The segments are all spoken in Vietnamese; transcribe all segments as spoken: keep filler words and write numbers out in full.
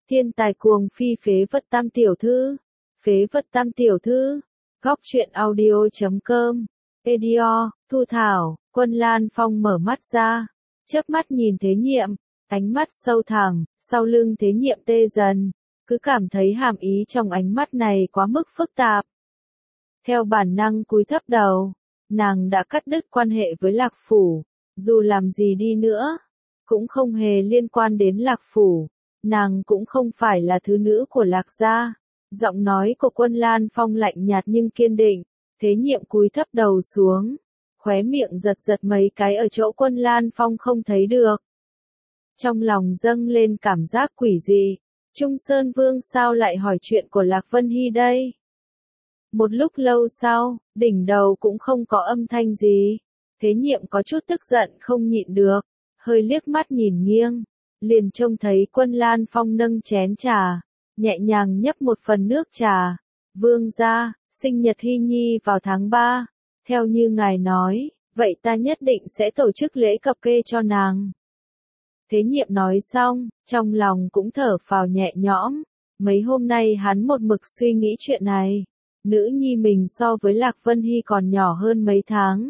Thiên tài cuồng phi phế vật tam tiểu thư. Phế vật tam tiểu thư. Góc truyện audio chấm com. Edio, Thu Thảo, Quân Lan Phong mở mắt ra. Chớp mắt nhìn Thế Nhiệm. Ánh mắt sâu thẳm, sau lưng Thế Nhiệm tê dần. Cứ cảm thấy hàm ý trong ánh mắt này quá mức phức tạp. Theo bản năng cúi thấp đầu. Nàng đã cắt đứt quan hệ với Lạc Phủ. Dù làm gì đi nữa. Cũng không hề liên quan đến Lạc Phủ. Nàng cũng không phải là thứ nữ của Lạc gia. Giọng nói của Quân Lan Phong lạnh nhạt nhưng kiên định. Thế Nhiệm cúi thấp đầu xuống. Khóe miệng giật giật mấy cái ở chỗ Quân Lan Phong không thấy được. Trong lòng dâng lên cảm giác quỷ dị. Trung Sơn Vương sao lại hỏi chuyện của Lạc Vân Hy đây? Một lúc lâu sau, đỉnh đầu cũng không có âm thanh gì. Thế Nhiệm có chút tức giận không nhịn được. Hơi liếc mắt nhìn nghiêng. Liền trông thấy Quân Lan Phong nâng chén trà. Nhẹ nhàng nhấp một phần nước trà. Vương gia, sinh nhật Hy Nhi vào tháng ba. Theo như ngài nói, vậy ta nhất định sẽ tổ chức lễ cập kê cho nàng. Thế Nhiệm nói xong, trong lòng cũng thở phào nhẹ nhõm. Mấy hôm nay hắn một mực suy nghĩ chuyện này. Nữ nhi mình so với Lạc Vân Hy còn nhỏ hơn mấy tháng.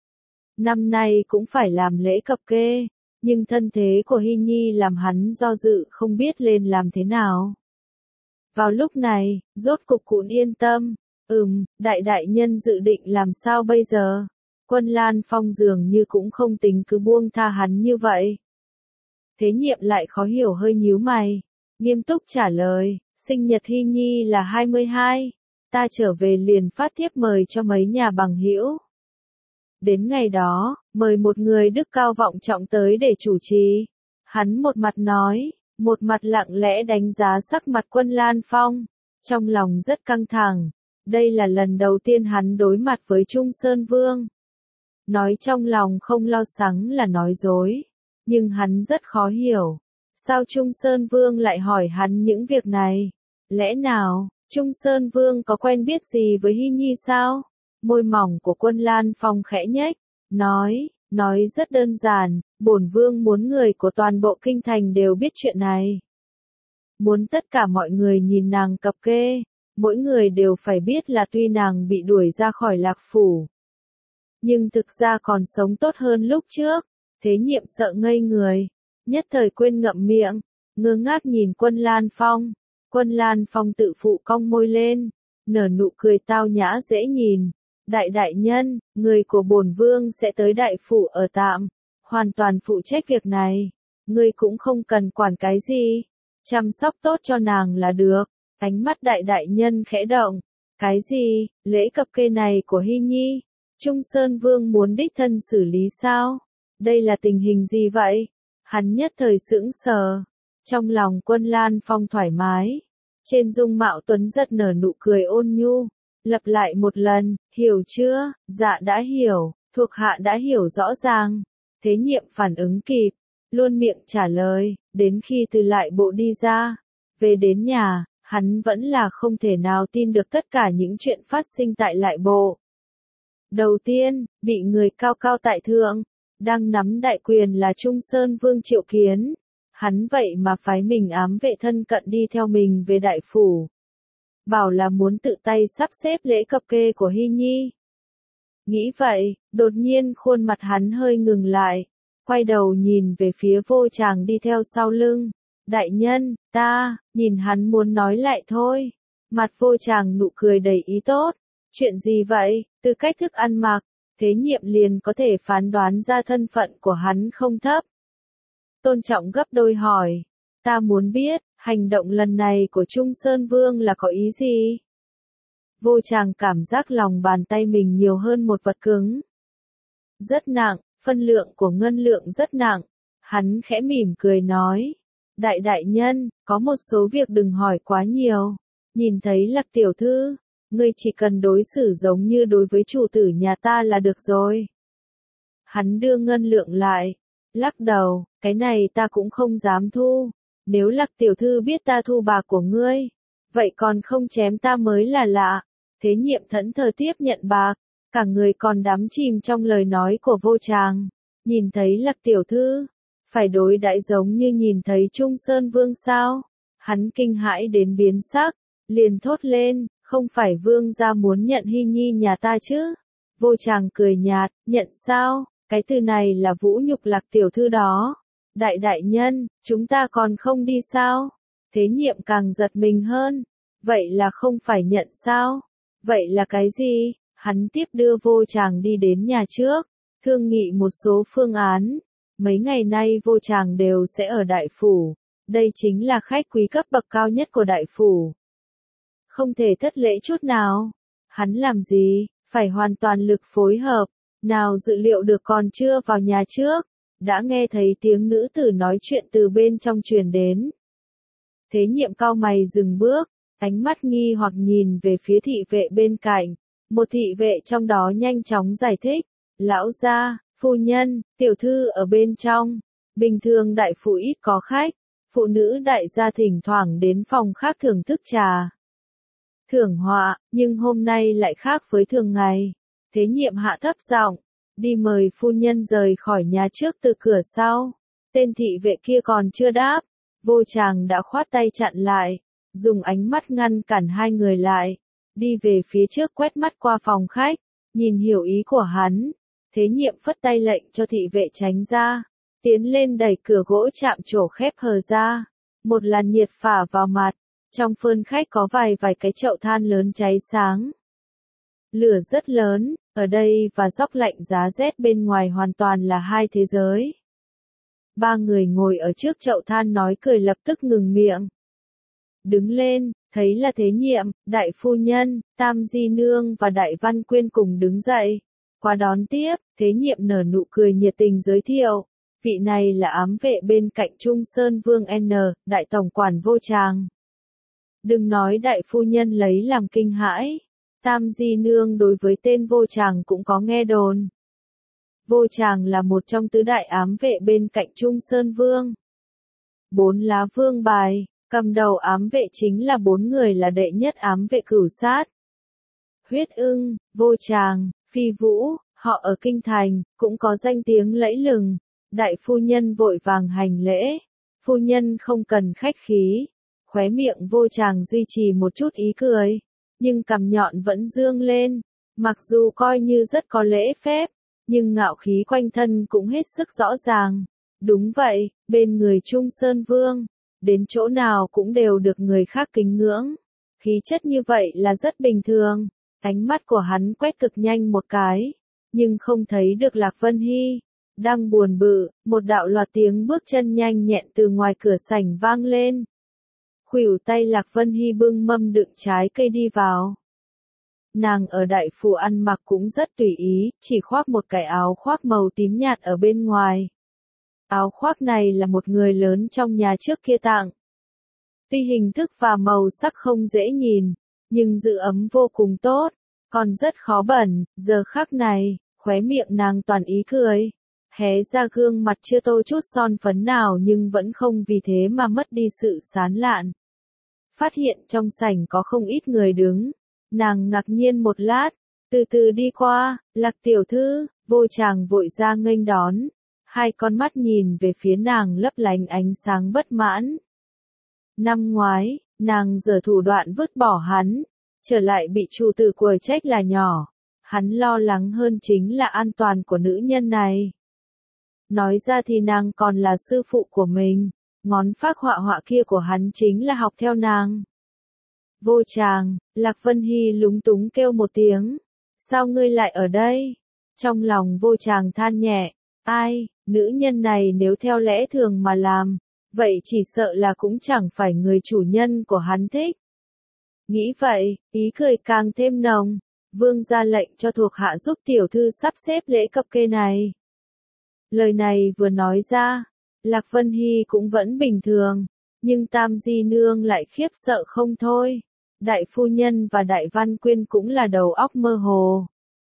Năm nay cũng phải làm lễ cập kê. Nhưng thân thế của Hy Nhi làm hắn do dự không biết lên làm thế nào. Vào lúc này, rốt cục cũng yên tâm. Ừm, đại đại nhân dự định làm sao bây giờ? Quân Lan Phong dường như cũng không tính cứ buông tha hắn như vậy. Thế Nhiệm lại khó hiểu hơi nhíu mày. Nghiêm túc trả lời, sinh nhật Hy Nhi là hai mươi hai. Ta trở về liền phát thiếp mời cho mấy nhà bằng hữu. Đến ngày đó, mời một người đức cao vọng trọng tới để chủ trì. Hắn một mặt nói, một mặt lặng lẽ đánh giá sắc mặt Quân Lan Phong. Trong lòng rất căng thẳng. Đây là lần đầu tiên hắn đối mặt với Trung Sơn Vương. Nói trong lòng không lo lắng là nói dối. Nhưng hắn rất khó hiểu. Sao Trung Sơn Vương lại hỏi hắn những việc này? Lẽ nào, Trung Sơn Vương có quen biết gì với Hy Nhi sao? Môi mỏng của Quân Lan Phong khẽ nhếch, nói, nói rất đơn giản, bổn vương muốn người của toàn bộ kinh thành đều biết chuyện này. Muốn tất cả mọi người nhìn nàng cập kê, mỗi người đều phải biết là tuy nàng bị đuổi ra khỏi Lạc Phủ. Nhưng thực ra còn sống tốt hơn lúc trước. Thế Nhiệm sợ ngây người, nhất thời quên ngậm miệng, ngơ ngác nhìn Quân Lan Phong. Quân Lan Phong tự phụ cong môi lên, nở nụ cười tao nhã dễ nhìn. Đại đại nhân, người của bổn vương sẽ tới đại phủ ở tạm, hoàn toàn phụ trách việc này. Ngươi cũng không cần quản cái gì, chăm sóc tốt cho nàng là được. Ánh mắt đại đại nhân khẽ động. Cái gì, lễ cập kê này của Hy Nhi? Trung Sơn Vương muốn đích thân xử lý sao? Đây là tình hình gì vậy? Hắn nhất thời sững sờ. Trong lòng Quân Lan Phong thoải mái. Trên dung mạo tuấn giật nở nụ cười ôn nhu. Lặp lại một lần, hiểu chưa? Dạ đã hiểu, thuộc hạ đã hiểu rõ ràng. Thế Nhiệm phản ứng kịp, luôn miệng trả lời, đến khi từ lại bộ đi ra. Về đến nhà, hắn vẫn là không thể nào tin được tất cả những chuyện phát sinh tại lại bộ. Đầu tiên, bị người cao cao tại thượng, đang nắm đại quyền là Trung Sơn Vương Triệu Kiến. Hắn vậy mà phái mình ám vệ thân cận đi theo mình về đại phủ. Bảo là muốn tự tay sắp xếp lễ cập kê của Hy Nhi. Nghĩ vậy, đột nhiên khuôn mặt hắn hơi ngừng lại. Quay đầu nhìn về phía Vô Tràng đi theo sau lưng. Đại nhân, ta, nhìn hắn muốn nói lại thôi. Mặt Vô Tràng nụ cười đầy ý tốt. Chuyện gì vậy? Từ cách thức ăn mặc, Thế Nhiệm liền có thể phán đoán ra thân phận của hắn không thấp. Tôn trọng gấp đôi hỏi. Ta muốn biết, hành động lần này của Trung Sơn Vương là có ý gì? Vô Tràng cảm giác lòng bàn tay mình nhiều hơn một vật cứng. Rất nặng, phân lượng của ngân lượng rất nặng. Hắn khẽ mỉm cười nói. Đại đại nhân, có một số việc đừng hỏi quá nhiều. Nhìn thấy Lạc tiểu thư, ngươi chỉ cần đối xử giống như đối với chủ tử nhà ta là được rồi. Hắn đưa ngân lượng lại. Lắc đầu, cái này ta cũng không dám thu. Nếu Lạc tiểu thư biết ta thu bạc của ngươi, vậy còn không chém ta mới là lạ. Thế Nhiệm thẫn thờ tiếp nhận bạc, cả người còn đắm chìm trong lời nói của Vô Tràng. Nhìn thấy Lạc tiểu thư, phải đối đãi giống như nhìn thấy Trung Sơn Vương sao? Hắn kinh hãi đến biến sắc, liền thốt lên, không phải vương gia muốn nhận Hy Nhi nhà ta chứ? Vô Tràng cười nhạt, nhận sao? Cái từ này là vũ nhục Lạc tiểu thư đó. Đại đại nhân, chúng ta còn không đi sao? Thế Nhiệm càng giật mình hơn. Vậy là không phải nhận sao? Vậy là cái gì? Hắn tiếp đưa Vô Tràng đi đến nhà trước, thương nghị một số phương án. Mấy ngày nay Vô Tràng đều sẽ ở đại phủ. Đây chính là khách quý cấp bậc cao nhất của đại phủ. Không thể thất lễ chút nào. Hắn làm gì? Phải hoàn toàn lực phối hợp. Nào dự liệu được còn chưa vào nhà trước, đã nghe thấy tiếng nữ tử nói chuyện từ bên trong truyền đến. Thế Nhiệm cau mày dừng bước, ánh mắt nghi hoặc nhìn về phía thị vệ bên cạnh. Một thị vệ trong đó nhanh chóng giải thích, lão gia, phu nhân, tiểu thư ở bên trong. Bình thường đại phủ ít có khách, phụ nữ đại gia thỉnh thoảng đến phòng khác thưởng thức trà, thưởng họa, nhưng hôm nay lại khác với thường ngày. Thế Nhiệm hạ thấp giọng, đi mời phu nhân rời khỏi nhà trước từ cửa sau. Tên thị vệ kia còn chưa đáp, Vô Tràng đã khoát tay chặn lại, dùng ánh mắt ngăn cản hai người lại, đi về phía trước quét mắt qua phòng khách, nhìn hiểu ý của hắn. Thế Nhiệm phất tay lệnh cho thị vệ tránh ra, tiến lên đẩy cửa gỗ chạm trổ khép hờ ra, một làn nhiệt phả vào mặt. Trong phơn khách có vài vài cái chậu than lớn cháy sáng. Lửa rất lớn, ở đây và róc lạnh giá rét bên ngoài hoàn toàn là hai thế giới. Ba người ngồi ở trước chậu than nói cười lập tức ngừng miệng. Đứng lên, thấy là Thế Nhiệm, đại phu nhân, Tam Di Nương và Đại Văn Quyên cùng đứng dậy. Qua đón tiếp, Thế Nhiệm nở nụ cười nhiệt tình giới thiệu. Vị này là ám vệ bên cạnh Trung Sơn Vương N, đại tổng quản Vô Tràng. Đừng nói đại phu nhân lấy làm kinh hãi. Tam Di Nương đối với tên Vô Tràng cũng có nghe đồn. Vô Tràng là một trong tứ đại ám vệ bên cạnh Trung Sơn Vương. Bốn lá vương bài, cầm đầu ám vệ chính là bốn người là đệ nhất ám vệ cửu sát. Huyết Ưng, Vô Tràng, Phi Vũ, họ ở Kinh Thành, cũng có danh tiếng lẫy lừng. Đại phu nhân vội vàng hành lễ. Phu nhân không cần khách khí. Khóe miệng Vô Tràng duy trì một chút ý cười, nhưng cằm nhọn vẫn dương lên. Mặc dù coi như rất có lễ phép, nhưng ngạo khí quanh thân cũng hết sức rõ ràng. Đúng vậy, bên người Trung Sơn Vương, đến chỗ nào cũng đều được người khác kính ngưỡng. Khí chất như vậy là rất bình thường. Ánh mắt của hắn quét cực nhanh một cái, nhưng không thấy được Lạc Vân Hy. Đang buồn bự, một đạo loạt tiếng bước chân nhanh nhẹn từ ngoài cửa sảnh vang lên. Khuỷu tay Lạc Vân Hy bưng mâm đựng trái cây đi vào. Nàng ở đại phủ ăn mặc cũng rất tùy ý, chỉ khoác một cái áo khoác màu tím nhạt ở bên ngoài. Áo khoác này là một người lớn trong nhà trước kia tặng. Tuy hình thức và màu sắc không dễ nhìn, nhưng giữ ấm vô cùng tốt, còn rất khó bẩn. Giờ khắc này, khóe miệng nàng toàn ý cười, hé ra gương mặt chưa tô chút son phấn nào nhưng vẫn không vì thế mà mất đi sự sán lạn. Phát hiện trong sảnh có không ít người đứng, nàng ngạc nhiên một lát, từ từ đi qua. Lạc tiểu thư. Vô Tràng vội ra nghênh đón, hai con mắt nhìn về phía nàng lấp lánh ánh sáng bất mãn. Năm ngoái, nàng giở thủ đoạn vứt bỏ hắn, trở lại bị chủ tử quở trách là nhỏ. Hắn lo lắng hơn chính là an toàn của nữ nhân này. Nói ra thì nàng còn là sư phụ của mình, ngón phác họa họa kia của hắn chính là học theo nàng. Vô Tràng. Lạc Vân Hy lúng túng kêu một tiếng. Sao ngươi lại ở đây? Trong lòng Vô Tràng than nhẹ. Ai, nữ nhân này nếu theo lẽ thường mà làm, vậy chỉ sợ là cũng chẳng phải người chủ nhân của hắn thích. Nghĩ vậy, ý cười càng thêm nồng. Vương ra lệnh cho thuộc hạ giúp tiểu thư sắp xếp lễ cập kê này. Lời này vừa nói ra, Lạc Vân Hy cũng vẫn bình thường, nhưng Tam Di Nương lại khiếp sợ không thôi. Đại phu nhân và Đại Văn Quyên cũng là đầu óc mơ hồ.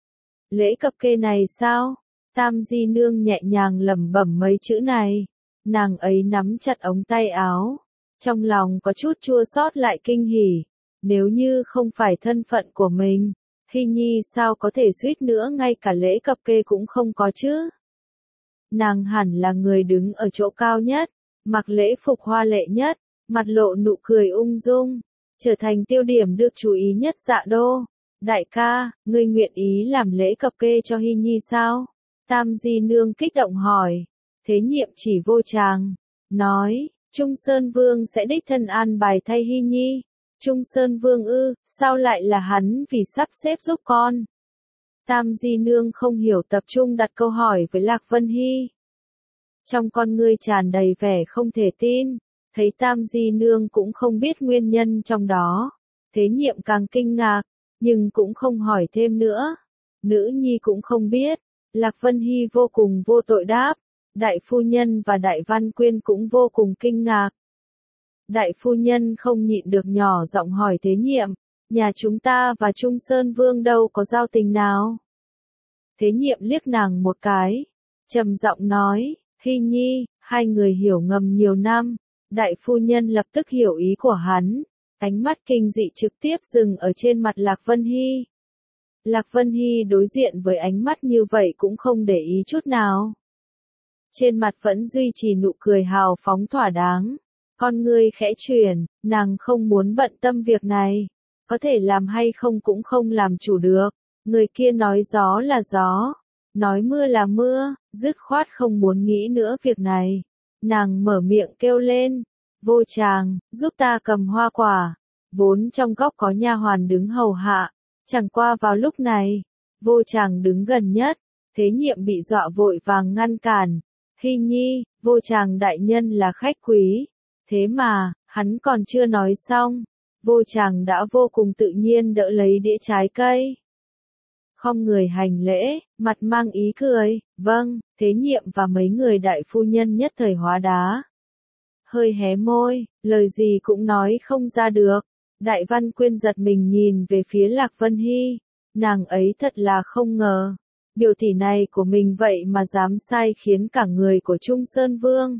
Lễ cập kê này sao? Tam Di Nương nhẹ nhàng lẩm bẩm mấy chữ này. Nàng ấy nắm chặt ống tay áo, trong lòng có chút chua xót lại kinh hỉ. Nếu như không phải thân phận của mình, Hy Nhi sao có thể suýt nữa ngay cả lễ cập kê cũng không có chứ? Nàng hẳn là người đứng ở chỗ cao nhất, mặc lễ phục hoa lệ nhất, mặt lộ nụ cười ung dung, trở thành tiêu điểm được chú ý nhất Dạ Đô. Đại ca, ngươi nguyện ý làm lễ cập kê cho Hy Nhi sao? Tam Di Nương kích động hỏi. Thế Nhiệm chỉ Vô Tràng, nói, Trung Sơn Vương sẽ đích thân an bài thay Hy Nhi. Trung Sơn Vương ư, sao lại là hắn vì sắp xếp giúp con? Tam Di Nương không hiểu tập trung đặt câu hỏi với Lạc Vân Hy. Trong con ngươi tràn đầy vẻ không thể tin, thấy Tam Di Nương cũng không biết nguyên nhân trong đó. Thế Nhiệm càng kinh ngạc, nhưng cũng không hỏi thêm nữa. Nữ nhi cũng không biết. Lạc Vân Hy vô cùng vô tội đáp. Đại phu nhân và Đại Văn Quyên cũng vô cùng kinh ngạc. Đại phu nhân không nhịn được nhỏ giọng hỏi Thế Nhiệm, nhà chúng ta và Trung Sơn Vương đâu có giao tình nào? Thế Nhiệm liếc nàng một cái, trầm giọng nói, Hy Nhi, hai người hiểu ngầm nhiều năm. Đại phu nhân lập tức hiểu ý của hắn, ánh mắt kinh dị trực tiếp dừng ở trên mặt Lạc Vân Hy. Lạc Vân Hy đối diện với ánh mắt như vậy cũng không để ý chút nào. Trên mặt vẫn duy trì nụ cười hào phóng thỏa đáng. Con ngươi khẽ chuyển, nàng không muốn bận tâm việc này. Có thể làm hay không cũng không làm chủ được. Người kia nói gió là gió, nói mưa là mưa, dứt khoát không muốn nghĩ nữa việc này. Nàng mở miệng kêu lên, Vô Tràng, giúp ta cầm hoa quả. Vốn trong góc có nha hoàn đứng hầu hạ, chẳng qua vào lúc này, Vô Tràng đứng gần nhất. Thế Nhiệm bị dọa vội vàng ngăn cản. Hy Nhi, Vô Tràng đại nhân là khách quý. Thế mà, hắn còn chưa nói xong, Vô Tràng đã vô cùng tự nhiên đỡ lấy đĩa trái cây. Không người hành lễ, mặt mang ý cười, vâng. Thế Nhiệm và mấy người đại phu nhân nhất thời hóa đá. Hơi hé môi, lời gì cũng nói không ra được. Đại Văn Quyên giật mình nhìn về phía Lạc Vân Hy, nàng ấy thật là không ngờ. Biểu tỷ này của mình vậy mà dám sai khiến cả người của Trung Sơn Vương.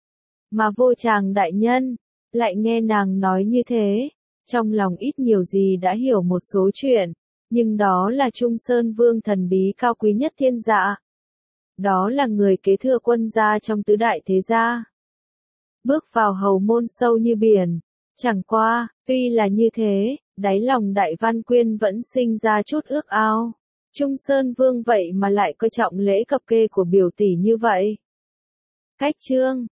Mà Vô Tràng đại nhân, lại nghe nàng nói như thế, trong lòng ít nhiều gì đã hiểu một số chuyện, nhưng đó là Trung Sơn Vương thần bí cao quý nhất thiên dạ. Đó là người kế thừa quân gia trong tứ đại thế gia. Bước vào hầu môn sâu như biển, chẳng qua, tuy là như thế, đáy lòng Đại Văn Quyên vẫn sinh ra chút ước ao. Trung Sơn Vương vậy mà lại coi trọng lễ cập kê của biểu tỷ như vậy. Cách chương